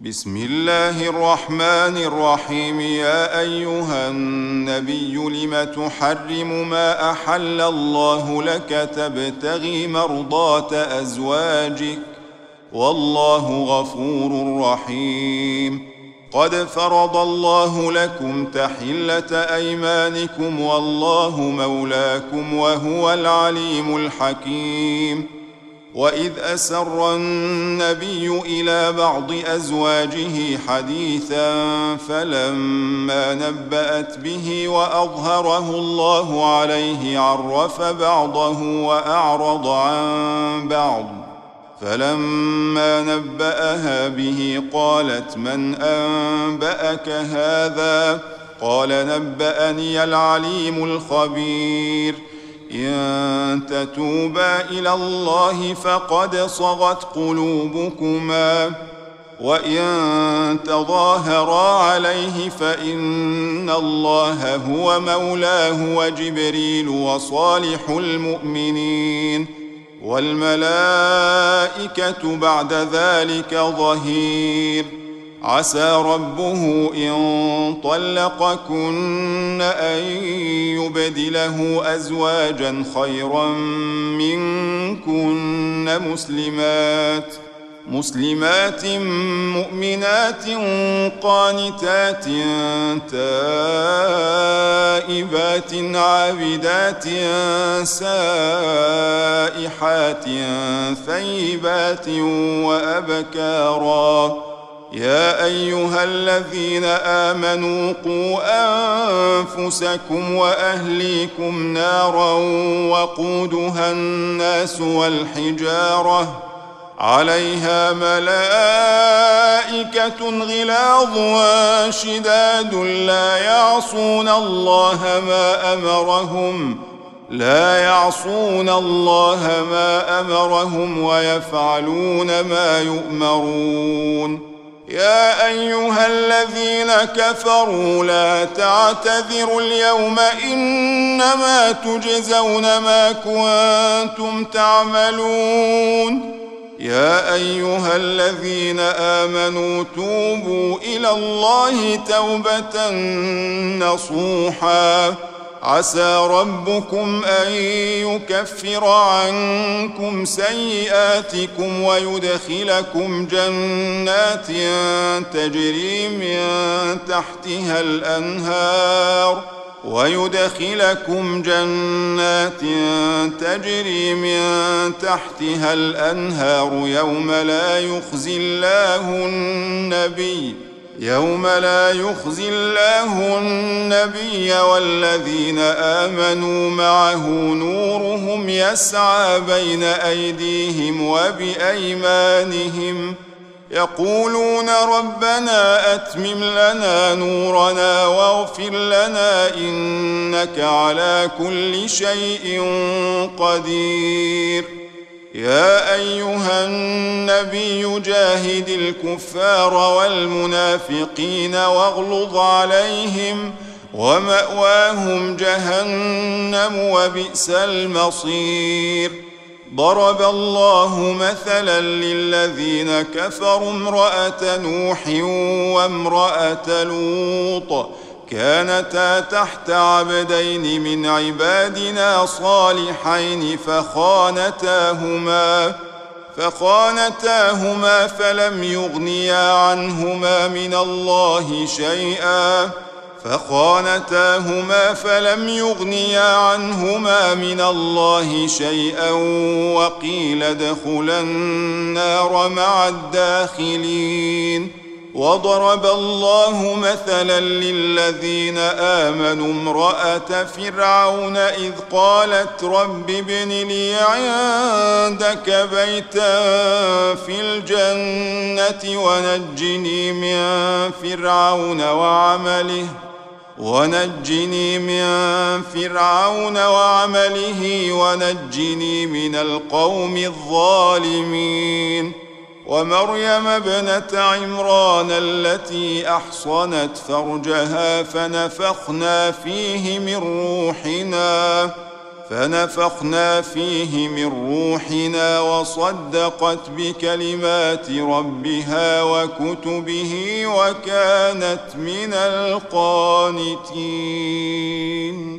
بسم الله الرحمن الرحيم. يا أيها النبي لم تحرم ما أحل الله لك تبتغي مرضات أزواجك والله غفور رحيم. قد فرض الله لكم تحلة أيمانكم والله مولاكم وهو العليم الحكيم. وإذ أسر النبي إلى بعض أزواجه حديثا فلما نبأت به وأظهره الله عليه عرف بعضه وأعرض عن بعض، فلما نبأها به قالت من أنبأك هذا؟ قال نبأني العليم الخبير. إن تتوبا إلى الله فقد صغت قلوبكما وإن تظاهرا عليه فإن الله هو مولاه وجبريل وصالح المؤمنين والملائكة بعد ذلك ظهير. عسى ربه إن طلقكن أن يبدله أزواجا خيرا منكن مسلمات مؤمنات قانتات تائبات عابدات سائحات ثيبات وأبكارا. يا أيها الذين آمنوا قوا أنفسكم وأهليكم نارا وقودها الناس والحجارة عليها ملائكة غلاظ شداد لا يعصون الله ما أمرهم ويفعلون ما يؤمرون. يا أيها الذين كفروا لا تعتذروا اليوم إنما تجزون ما كنتم تعملون. يا أيها الذين آمنوا توبوا إلى الله توبة نصوحا عسى ربكم أن يكفر عنكم سيئاتكم ويدخلكم جنات تجري من تحتها الأنهار يوم لا يخزي الله النبي والذين آمنوا معه نورهم يسعى بين أيديهم وبأيمانهم يقولون ربنا أتمم لنا نورنا واغفر لنا إنك على كل شيء قدير. يا أيها النبي جاهد الكفار والمنافقين واغلظ عليهم ومأواهم جهنم وبئس المصير. ضرب الله مثلا للذين كفروا امرأة نوح وامرأة لوط كانتا تحت عبدين من عبادنا صالحين فخانتاهما فلم يغنيا عنهما من الله شيئا وقيل ادخلا النار مع الداخلين. وضرب الله مثلا للذين آمنوا امرأة فرعون إذ قالت رب ابن لي عندك بيتا في الجنة ونجني من فرعون وعمله ونجني من القوم الظالمين. ومريم ابنة عمران التي أحصنت فرجها فنفخنا فيه من روحنا فنفخنا فيه من روحنا وصدقت بكلمات ربها وكتبه وكانت من القانتين.